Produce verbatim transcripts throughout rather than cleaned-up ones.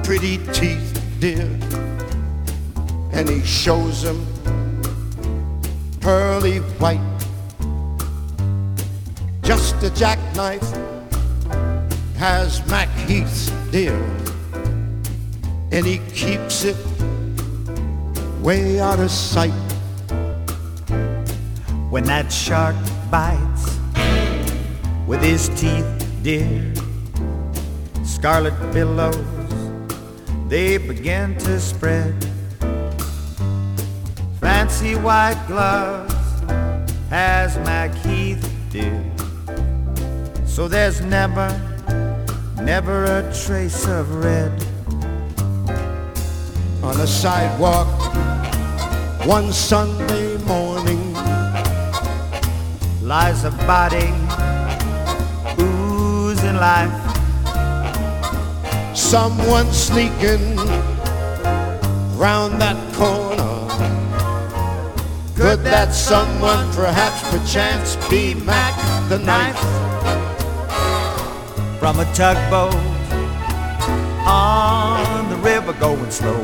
pretty teeth, dear, and he shows them pearly white. Just a jackknife has Mac Heath, dear, and he keeps it way out of sight. When that shark bites with his teeth, dear, scarlet billows, they begin to spread. Fancy white gloves has Mac Heath, dear, so there's never, never a trace of red. On the sidewalk one Sunday morning lies a body oozing life. Someone sneaking round that corner. Could that someone perhaps perchance be Mac the Knife? From a tugboat on the river going slow,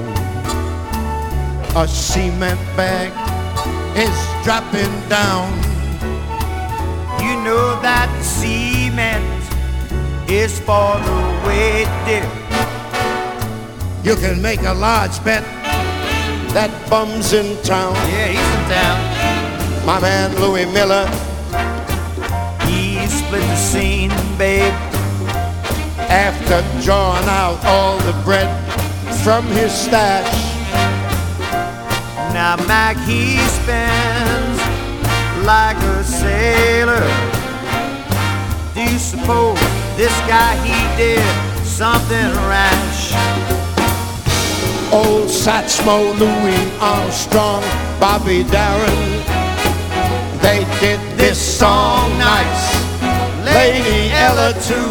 a cement bag is dropping down. You know that cement is for the weight, dear. You can make a large bet that bum's in town. Yeah, he's in town. My man Louis Miller, he split the scene, babe, after drawing out all the bread from his stash. Now Mac, he spends like a sailor. Do you suppose this guy, he did something rash? Old Satchmo, Louis Armstrong, Bobby Darin, they did this song nice. Lady Ella too.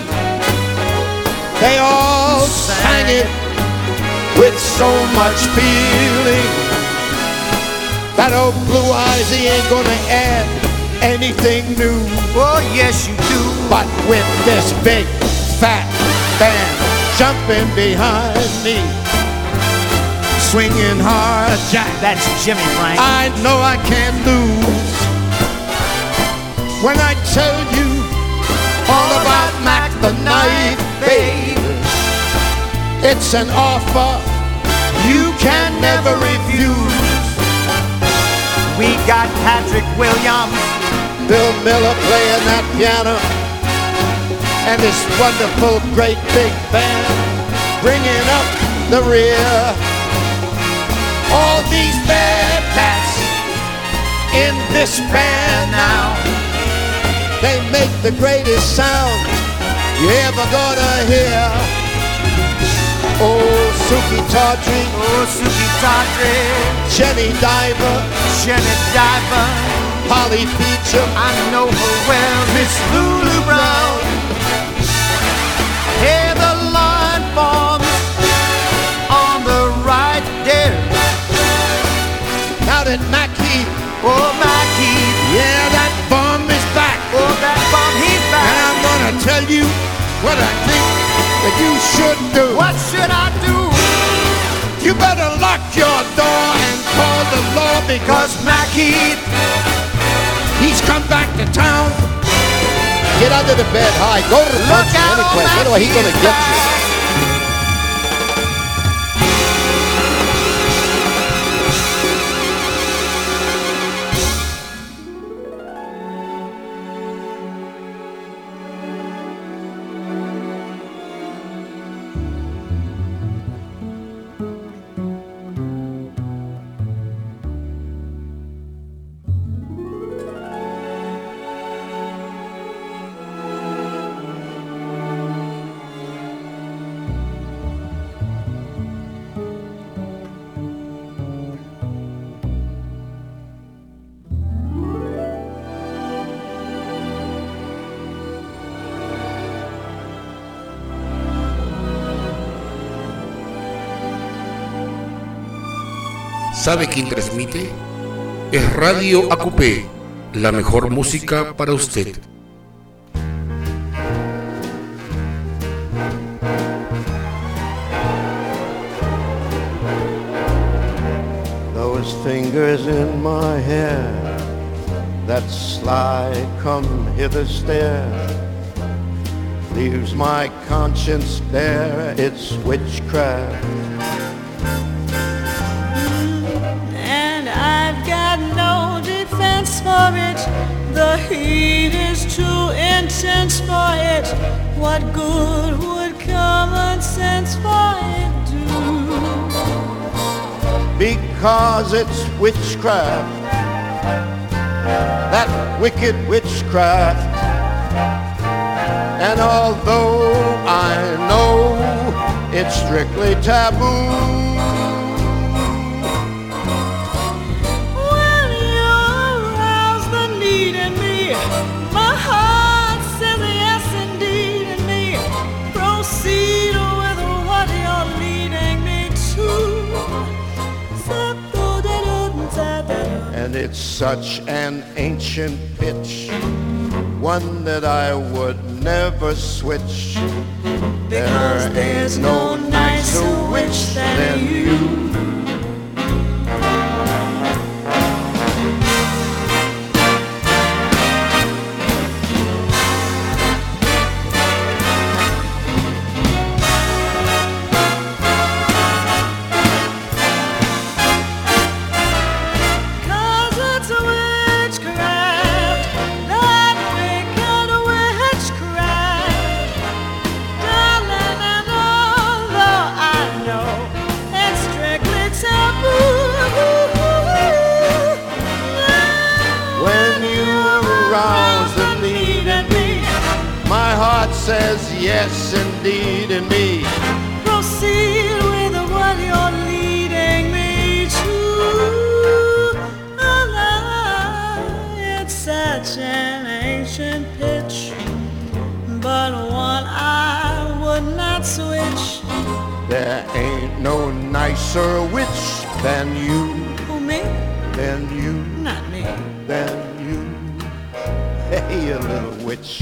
They all sang it with so much feeling that old Blue Eyes, he ain't gonna add anything new. Oh yes you do. But with this big fat band jumping behind me, swinging hard jack, that's Jimmy Frank, I know I can't lose. When I tell you all about Mac the Knife, babe, it's an offer you can never refuse. We got Patrick Williams, Bill Miller playing that piano, and this wonderful great big band bringing up the rear. All these bad cats in this band now, they make the greatest sound you ever gonna hear. Oh, Suki Tawdry, oh Suki Tawdry, Jenny Diver, Jenny Diver, Polly Beecham, I know her well, Miss Lulu Brown. Hey, the line forms on the right there. Now that Mac Heath, oh Mac Heath, yeah, that bum is back. Oh, that bum, he's back. And I'm gonna tell you what I think that you should do. What should I do? You better lock your door and call the law, because Mac Heath, he's come back to town. Get under the bed, hide, go to the country, any place. Anyway, he's gonna get you. ¿Sabe quién transmite? Es Radio A Q P, la mejor música para usted. fingers in my hair, that sly come hither stare, leaves my conscience bare, it's witchcraft. And I've got no defense for it, the heat is too intense for it, what good would common sense for it do? Because it's witchcraft, that wicked witchcraft. And although I know it's strictly taboo, when you arouse the need in me, my heart says yes indeed in me. Proceed with what you're leading me to. And it's such an ancient pitch, one that I would never switch. Because there there's ain't no no nicer nicer witch witch than than you. you. Says yes indeed in me. Proceed with what you're leading me to. Oh, it's such an ancient pitch, but one I would not switch. There ain't no nicer witch than you. Who, me? Than you. Not me. Than you. Hey, you little witch.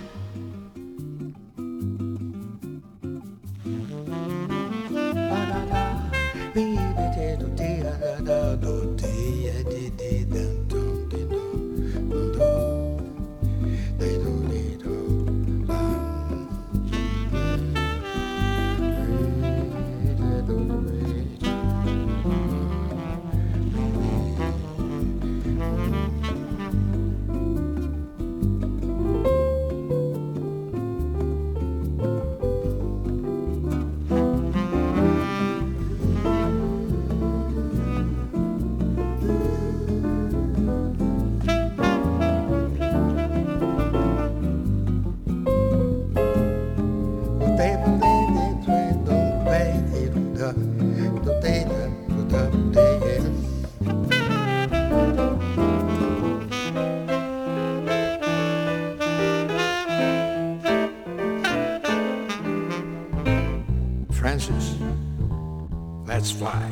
Francis, let's fly.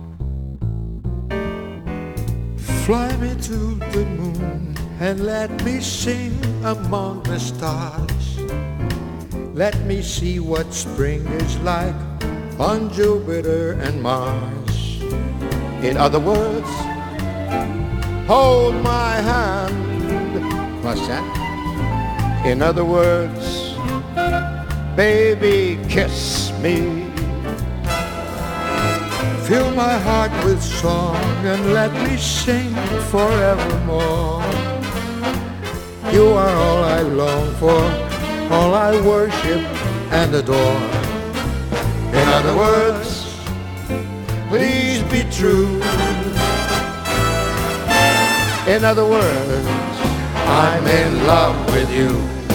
Fly me to the moon and let me sing among the stars. Let me see what spring is like on Jupiter and Mars. In other words, hold my hand. What's that? In other words, baby, kiss me. Fill my heart with song and let me sing forevermore. You are all I long for, all I worship and adore. In other words, please be true. In other words, I'm in love with you.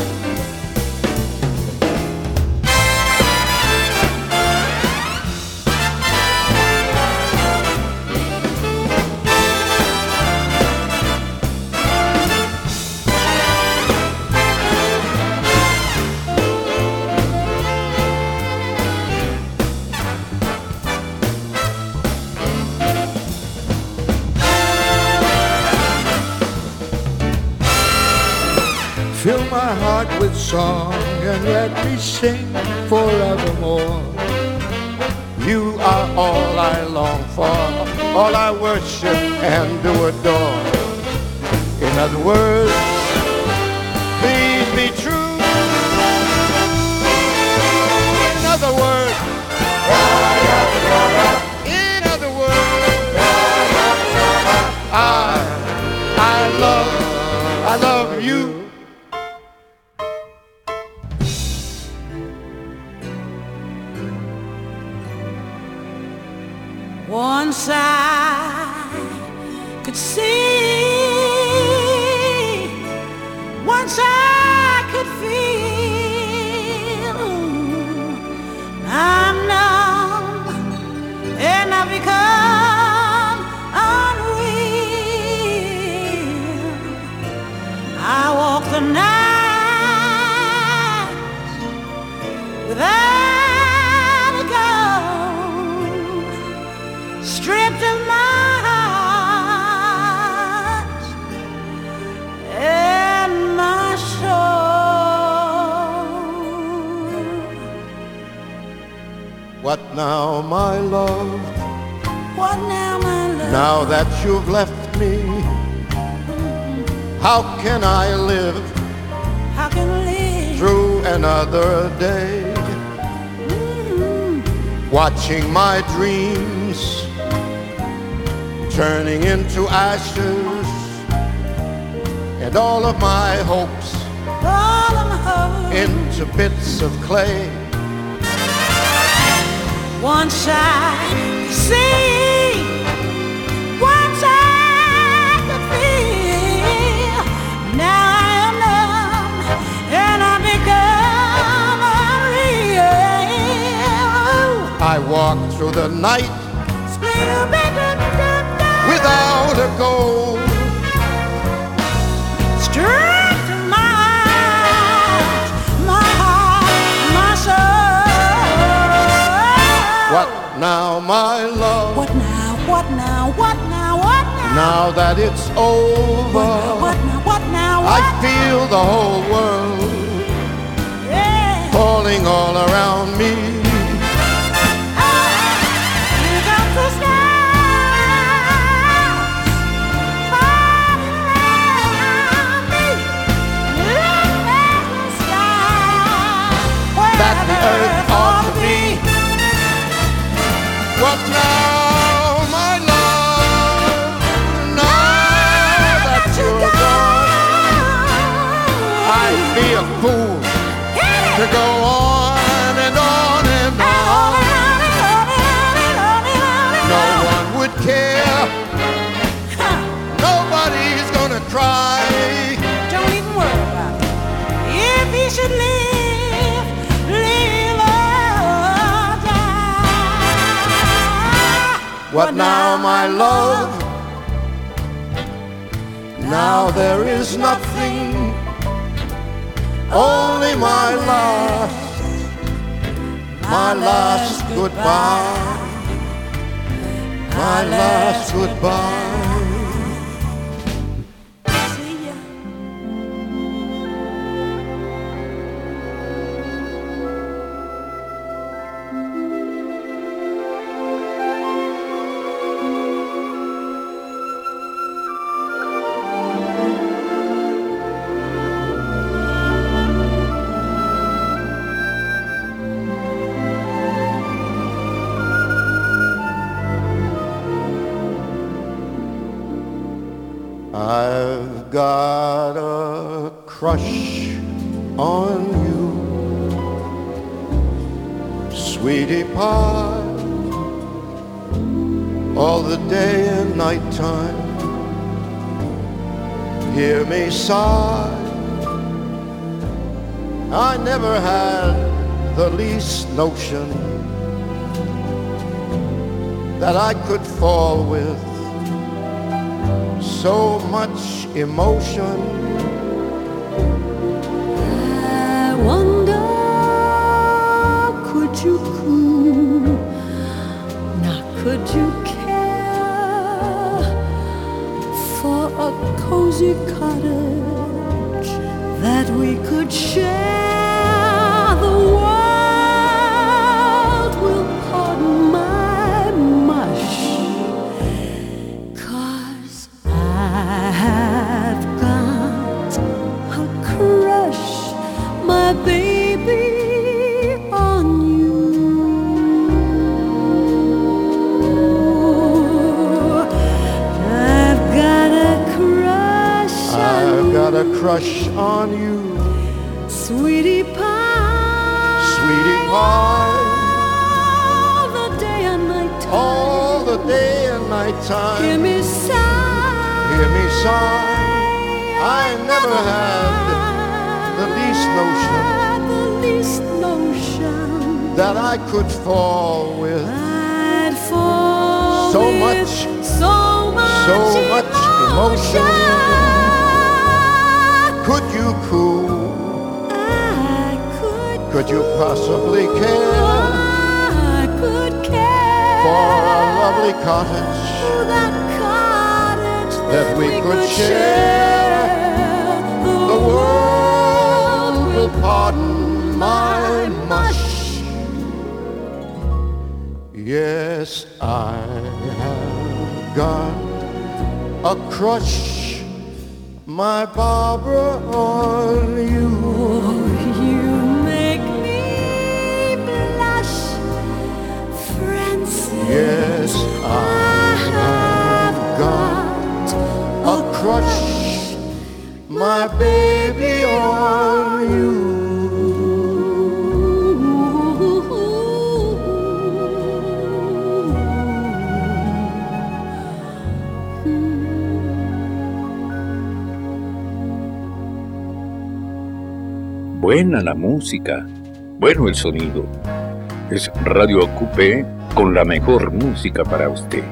Fill my heart with song and let me sing forevermore. You are all I long for, all I worship and do adore. In other words, please be true. In other words, in other words, I, I love, I love you. Once I could see, once I could feel, I'm numb and I've become unreal. I walk the night without a goal, stripped of my heart and my soul. What now, my love? What now, my love? Now that you've left me, how can I live How can I live through another day? mm-hmm. Watching my dreams turning into ashes, and all of my hopes All of my hope. into bits of clay. Once I could see, once I could feel, now I am numb and I become unreal. I walk through the night without a goal, Straight to my heart, my heart, my soul. What now, my love? What now, what now, what now, what now? Now that it's over, What now, what now, what I now? feel the whole world Yeah. falling all around me. Here comes the stars falling around me. Look at the sky where That the earth ought to be. What now, my love? Now that you're gone, I'd be a fool to go on and on and on. No one would care. Nobody's gonna try. Don't even worry about it. If he should live, live or die. What now, my love? Now there is nothing, only my last, my last goodbye, my last goodbye. See ya. I've got a crush on you, sweetie pie, all the day and night time. Hear me sigh, I never had the least notion that I could fall with so much emotion. I wonder, could you coo? Now could you care for a cozy cottage that we could share? The world will pardon my mush crush on you. Sweetie pie, Sweetie pie, all the day and night time. all the day and night time. Hear me sigh, Hear me sigh. I never had the least notion the least notion that I could fall with I'd fall so with much, so much, so much emotion. Could you cool? I could, Could you possibly care I could care for a lovely cottage for that cottage that we could share? The world will pardon my mush. Yes, I have got a crush, my Barbara, on you. You make me blush, Francis. Yes, I have got a crush, my baby, on you. Buena la música, bueno el sonido. Es Radio Acupé con la mejor música para usted.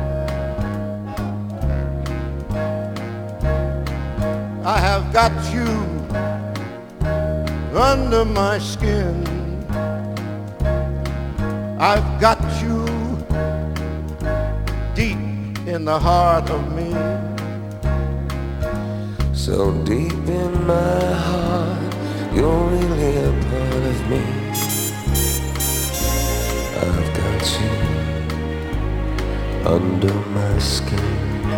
I have got you under my skin. I've got you deep in the heart of me. So deep in my heart, you're really a part of me. I've got you under my skin.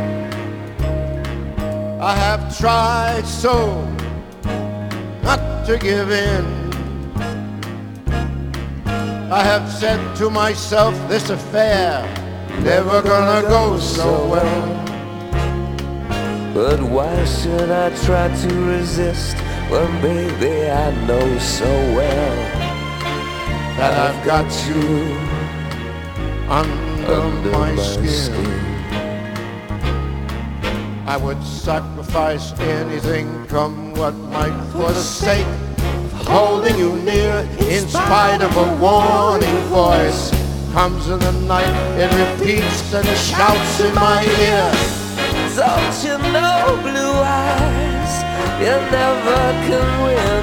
I have tried so not to give in. I have said to myself, this affair never gonna go so well. But why should I try to resist when, baby, I know so well that I've got you under, under my, my skin. skin. I would sacrifice anything, come what might, for the sake of holding you near. In spite of a warning voice comes in the night, it repeats and it shouts in my ear. Don't you know, blue eyes, you never can win.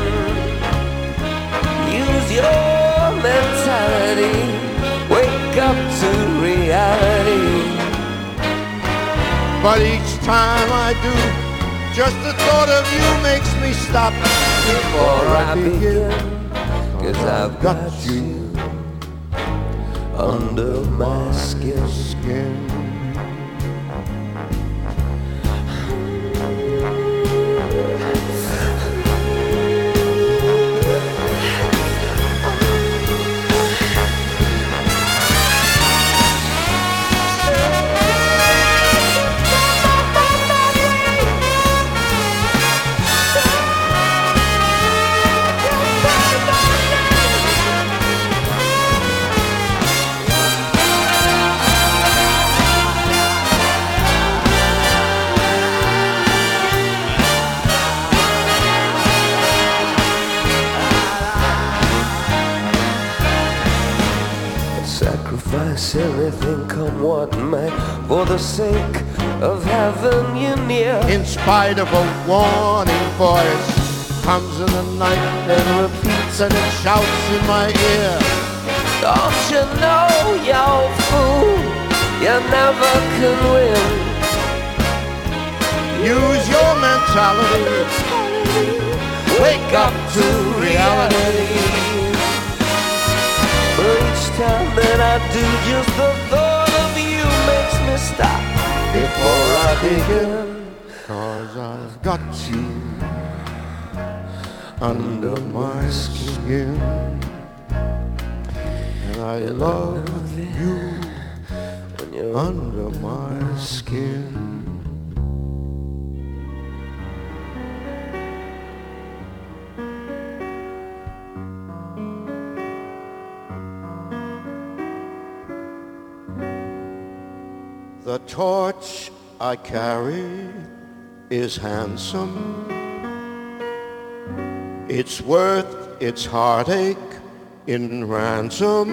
Use your mentality, wake up to reality. But each time I do, just the thought of you makes me stop before I begin. Cause I've got you under my skin. skin. Anything come what may, for the sake of having you near. In spite of a warning voice comes in the night and repeats and it shouts in my ear. Don't you know, you fool, you never can win. Use your mentality, wake up to reality. Each time that I do, just the thought of you makes me stop before I begin. Cause I've got you under my skin, and I love you when you're under my skin. The torch I carry is handsome. It's worth its heartache in ransom.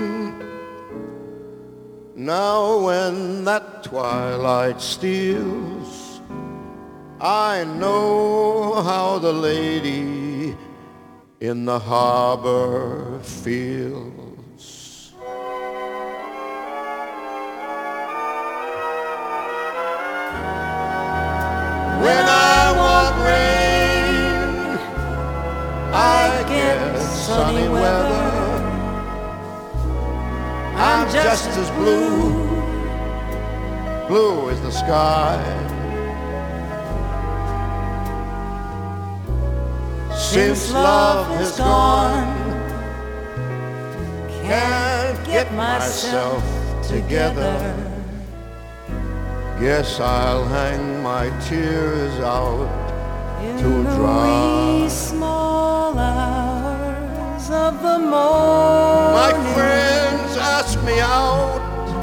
Now when that twilight steals, I know how the lady in the harbor feels. When I want rain, I get sunny weather. I'm just as blue, blue as the sky. Since love has gone, can't get myself together. Guess I'll hang my tears out to dry. In the wee small hours of the morning, My friends ask me out,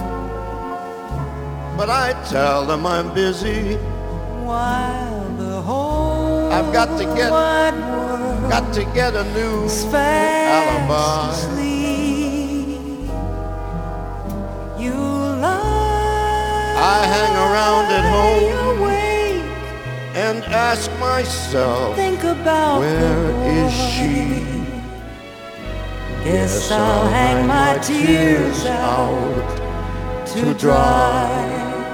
but I tell them I'm busy. while the whole I've got to get, wide world got to get a new is fast alibi. asleep. You lie, I hang around at home awake, and ask myself, think about where the boy. is she? Guess I'll hang my tears out to dry.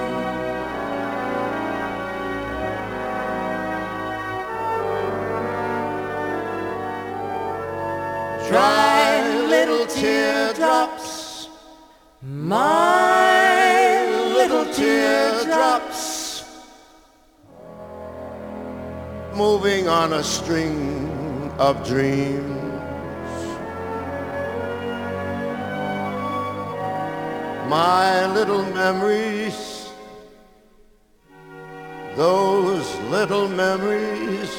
Dry little teardrops, My little teardrops, moving on a string of dreams. My little memories, those little memories,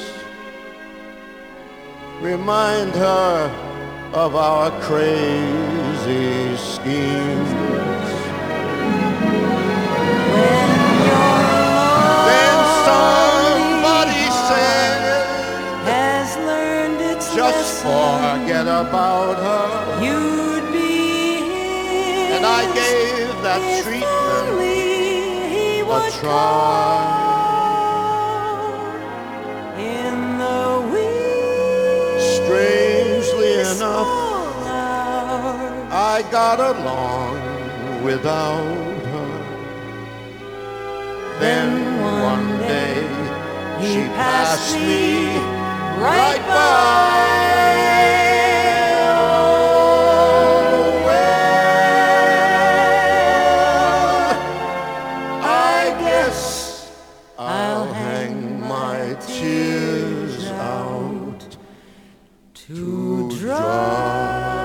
remind her of our crazy schemes. Then somebody said, has learned its just lesson. forget about her. You'd be his And I gave that if treatment only he a would try. come in the wee Strangely enough, small hours. I got along without her. Then one day she passed me right by. Oh, well, I guess I'll hang my tears out to dry.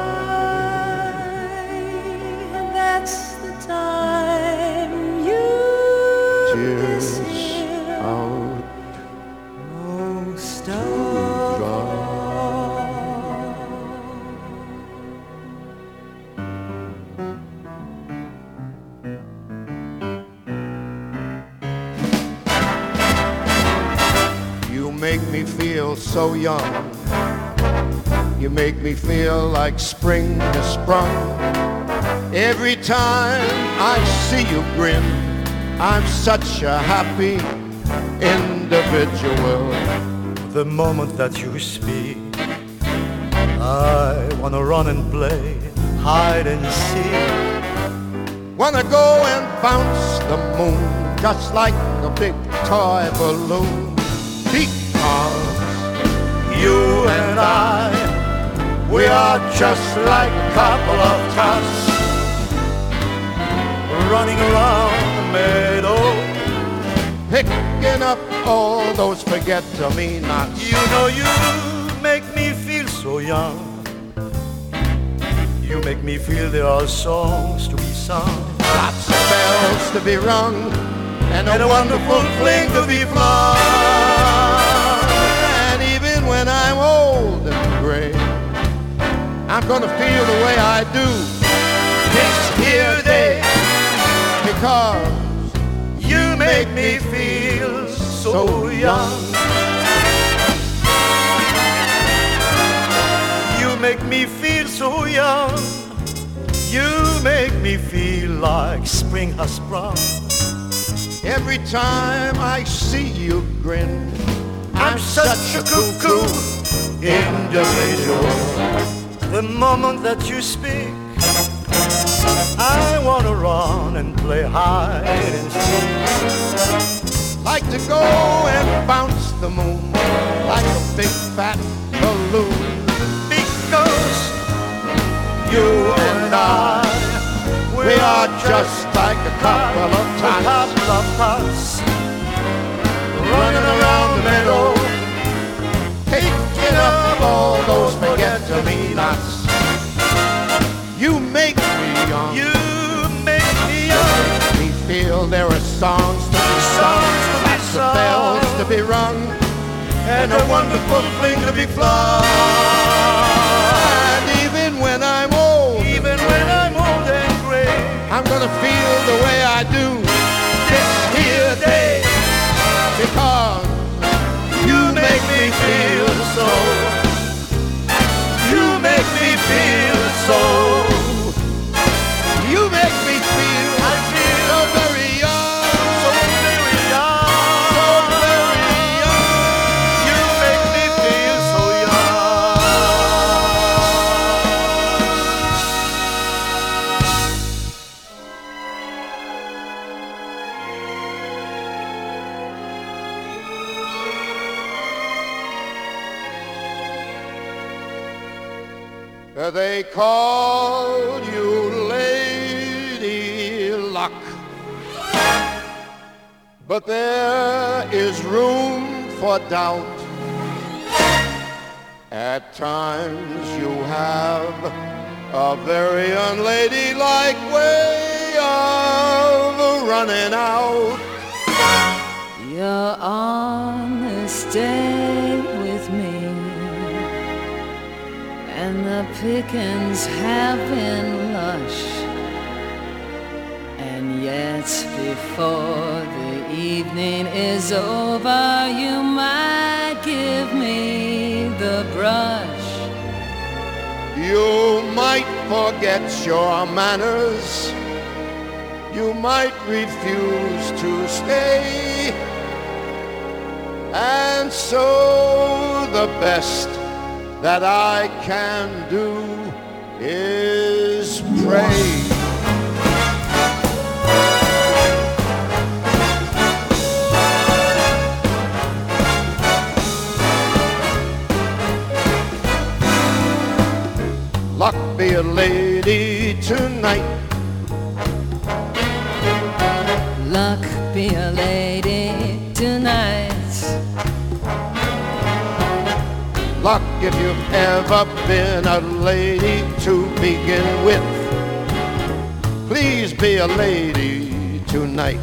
That's the time you Tears miss him out most to of dry. all. You make me feel so young. You make me feel like spring has sprung. Every time I see you grin, I'm such a happy individual. The moment that you speak, I wanna run and play hide and seek. Wanna go and bounce the moon just like a big toy balloon. Because you and I, we are just like a couple of tots Running around the meadow, picking up all those forget-me-nots. you know you make me feel so young. You make me feel there are songs to be sung, Lots of bells to be rung, and a and a wonderful wonderful fling to be flung. And even when I'm old and gray, I'm gonna feel the way I do this here day. Because make me feel so young. You make me feel so young. You make me feel like spring has sprung. Every time I see you grin, I'm such a cuckoo individual. The moment that you speak, I wanna run and play hide and seek. like to go and bounce the moon like a big fat balloon. Because you and I, We are just like a couple of a tots couple of tots running around the meadow, taking up all those forget-to-me-nots. You make me young. you make me young. We feel there are songs to be sung, Songs to be lots of sung. bells to be rung, And a wonderful fling to be flung. and even when I'm old, Even when I'm old and gray, I'm gonna feel the way I do this here day, because you make me feel so. You make me feel so. you make me feel I feel so very young, so very young. so very young. You make me feel so young. They call you Lady Luck, but there is room for doubt. At times you have a very unladylike way of running out. You're on this day with me, and the pickings have been lush. And yet before the evening is over, you might give me the brush. You might forget your manners. You might refuse to stay. And so the best that I can do is pray. Luck be a lady tonight. Luck be a lady tonight. Luck if you've ever been a lady to begin with. Please be a lady tonight.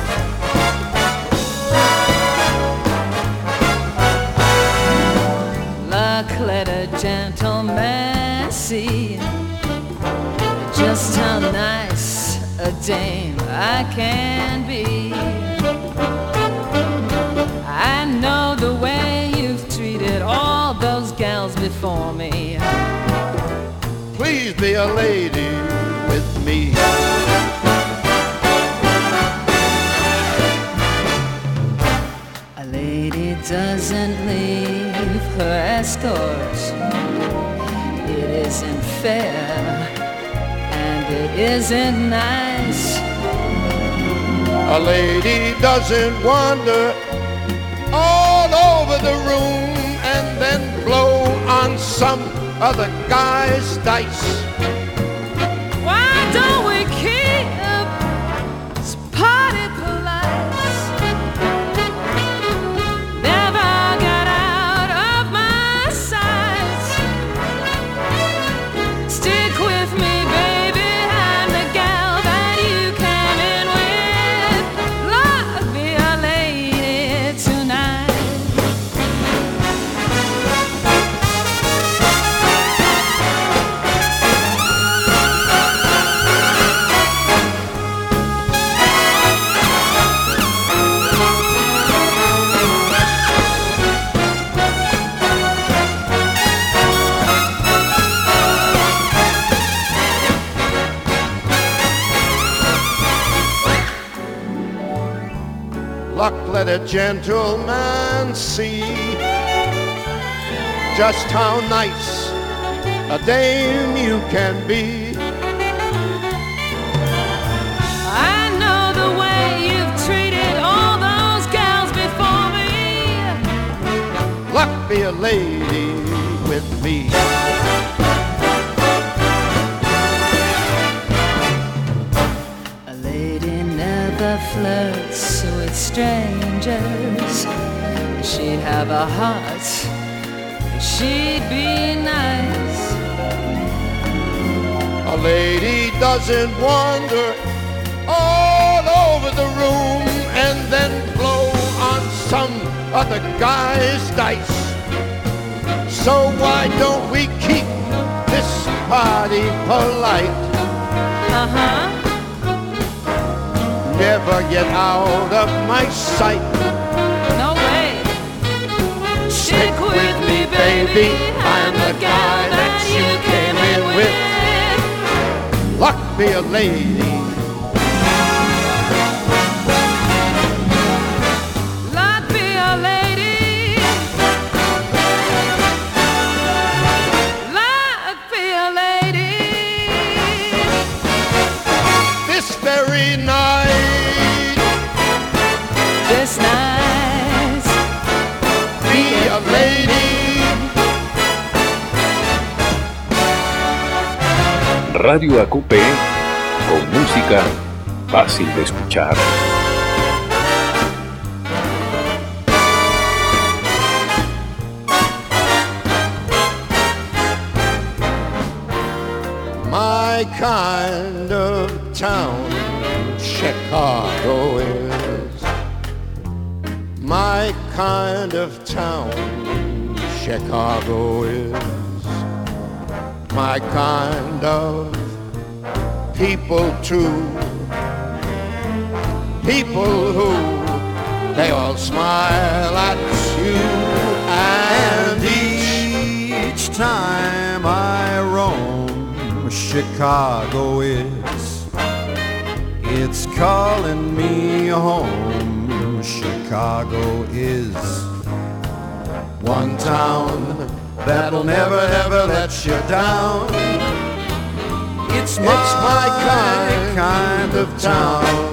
Luck let a gentleman see just how nice a dame I can be. I know the way you've treated all those gals before me. Please be a lady with me. A lady doesn't leave her escort. It isn't fair and it isn't nice. A lady doesn't wander all over the room and then blow on some other guy's dice. Why don't we keep party polite? Never got out of my sight. Stick with me, baby, I'm the gal that you came in with. Love be a lady tonight. luck, let a gentleman see just how nice a dame you can be. I know the way you've treated all those gals before me. Luck, be a lady with me. A lady never flirts with strangers. She'd have a heart, she'd be nice. A lady doesn't wander all over the room and then blow on some other guy's dice. So why don't we keep this party polite? Uh-huh. Never get out of my sight. No way. Stick with me, baby. I'm the guy that you came in with. Luck, be a lady. Luck, be a lady. Luck, be a lady. This very night, This night, be a lady. Radio A Q P, con música fácil de escuchar. My kind of town, Chicago is. My kind of town, Chicago is. My kind of people too. People who, they all smile at you. And each time I roam, Chicago is, it's calling me home. Chicago is one town that'll never ever let you down. It's my, it's my kind, kind of town.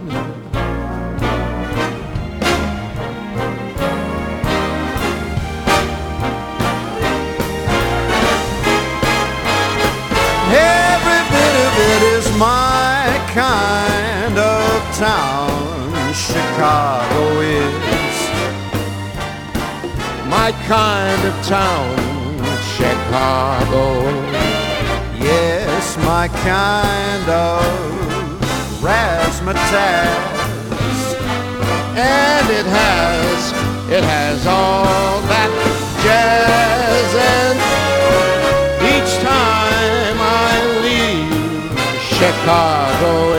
Every bit of it is my kind of town. Chicago is my kind of town, Chicago. Yes, my kind of razzmatazz. And it has, it has all that jazz. And each time I leave, Chicago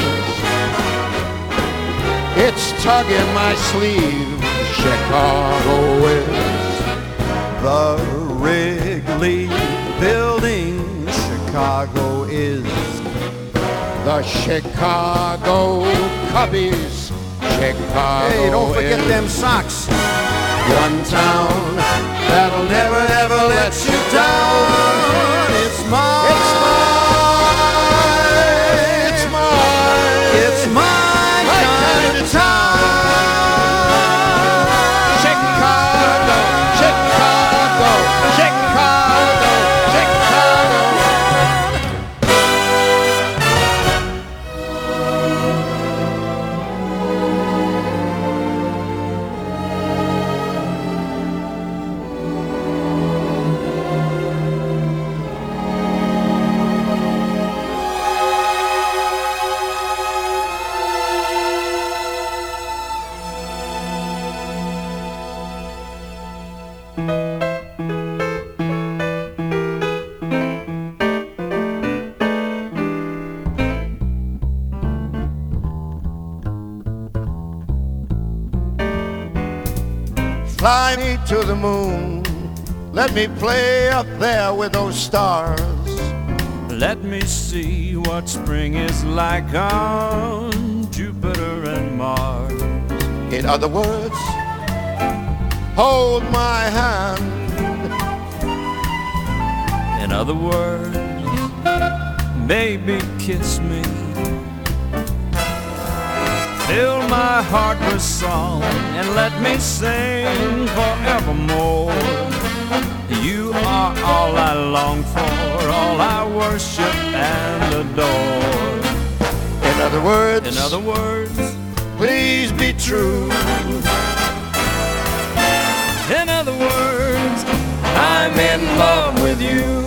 is, it's tugging my sleeve. Chicago is the Wrigley Building. Chicago is the Chicago Cubbies. Chicago. Hey, don't forget is them socks. one town that'll never ever let you down. It's mine. It's mine. It's mine. It's my, my kind, kind of town. Fly me to the moon, let me play up there with those stars. Let me see what spring is like on Jupiter and Mars. In other words, hold my hand. In other words, baby, kiss me. Fill my heart with song and let me sing forevermore. You are all I long for, all I worship and adore. In other words, in other words, please be true. In other words, I'm in love with you.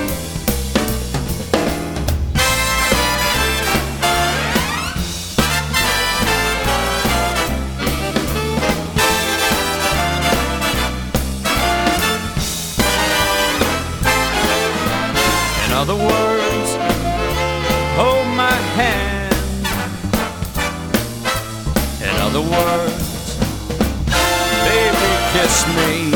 In other words, hold my hand. In other words, baby, kiss me.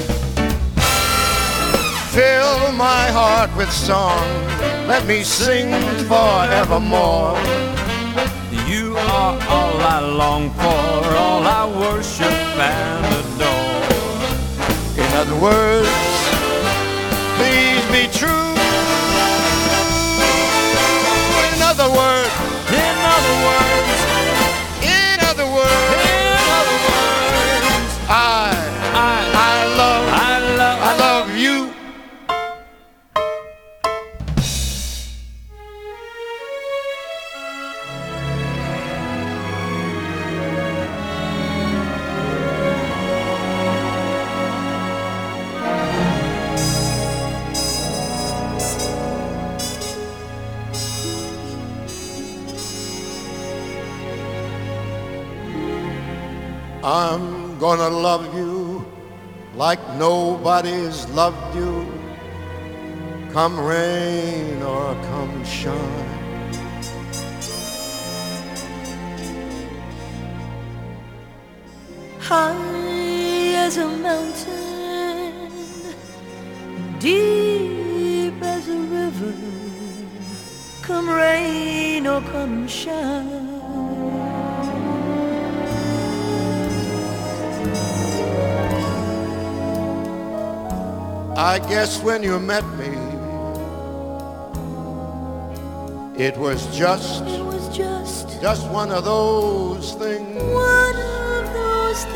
Fill my heart with song, let me sing forevermore. You are all I long for, all I worship and adore. In other words, please be true. In other words, in other words, in other words, in other words, I, I, I love, I love, I love you. I'm gonna love you like nobody's loved you, come rain or come shine. High as a mountain, deep as a river, come rain or come shine. I guess when you met me, it was just, it was just, just one of those things. One of those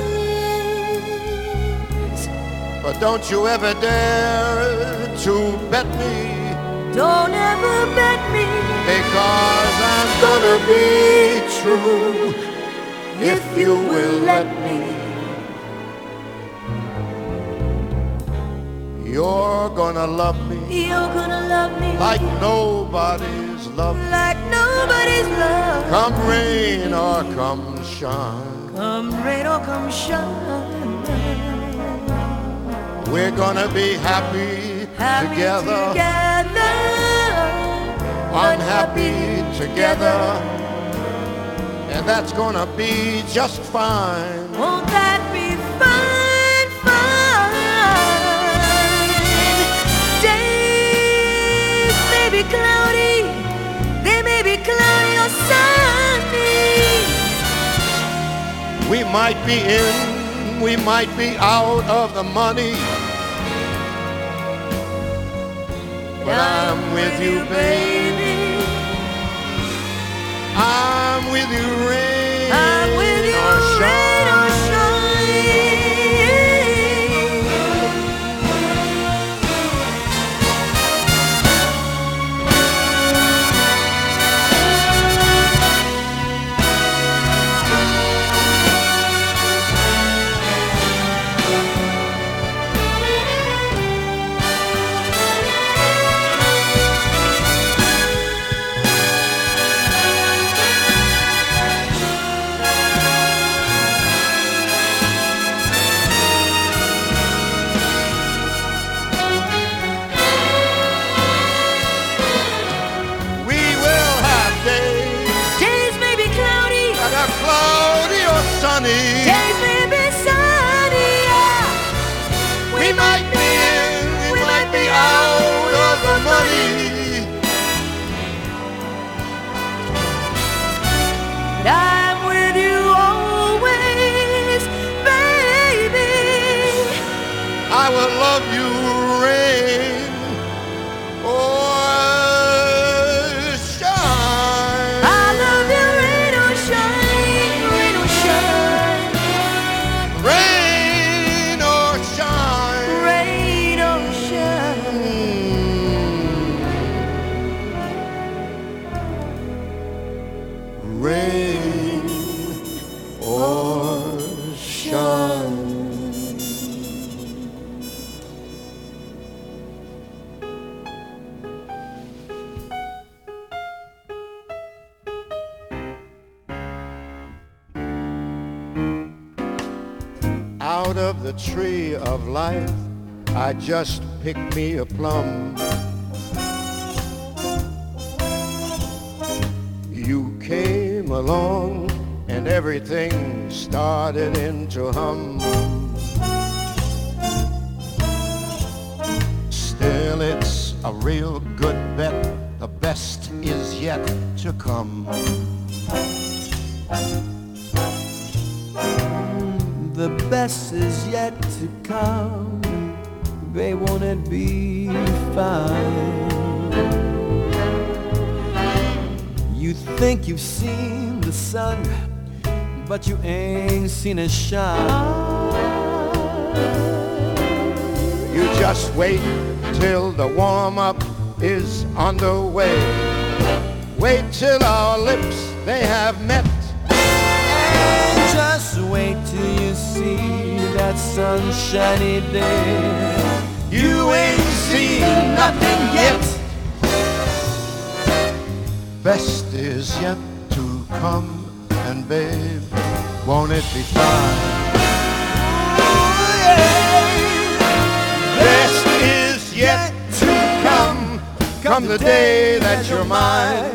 things. But don't you ever dare to bet me. Don't ever bet me. Because I'm gonna be true if you will let me. You're gonna love me. You're gonna love me like nobody's love. Like nobody's love. Come rain or come shine. Come rain or come shine. We're gonna be happy, happy together. together. Unhappy together. And that's gonna be just fine. Won't that be fine? Cloudy, they may be cloudy or sunny. We might be in, we might be out of the money, but I'm, I'm with you, baby. I'm with you, rain, I'm with you, or rain or shine. Days may be sunny, yeah. We, we might be in, we, we might be out of the money. But I'm with you always. rain or shine. Out of the tree of life, I just picked me a plum. You came along and everything started into hum. Still, it's a real good bet, the best is yet to come. The best is yet to come, babe, won't it be fine? You think you've seen the sun, but you ain't seen it shine. You just wait till the warm-up is underway. Wait till our lips, they have met. Just wait till you see that sunshiny day. You ain't seen nothing yet. Best is yet to come, and babe, won't it be fine? Oh, yeah. Best is yet to come, come the day that you're mine.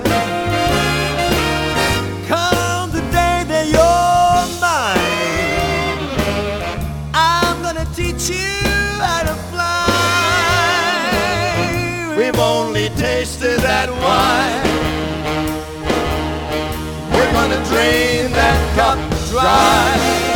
We've only tasted that wine. We're gonna drain that cup dry.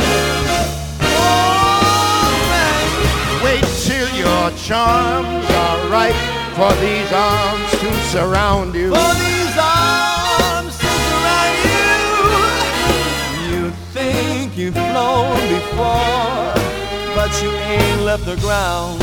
Oh, man. Wait till your charms are ripe for these arms to surround you. For these arms to surround you. You think you've flown before, but you ain't left the ground.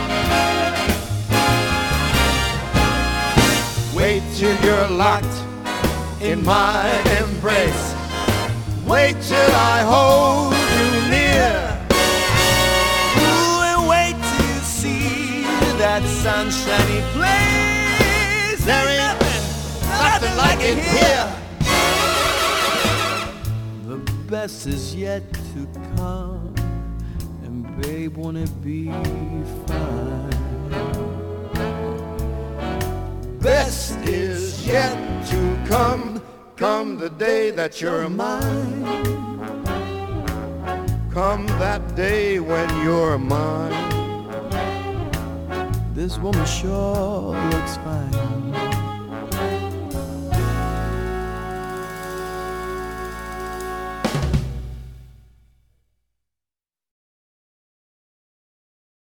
Wait till you're locked in my embrace. Wait till I hold you near. Ooh, and wait till you see that sunshiny place. There ain't nothing, nothing like it here. The best is yet to come, and babe, won't it be fine? Best is yet to come, come the day that you're mine. Come that day when you're mine. This woman sure looks fine.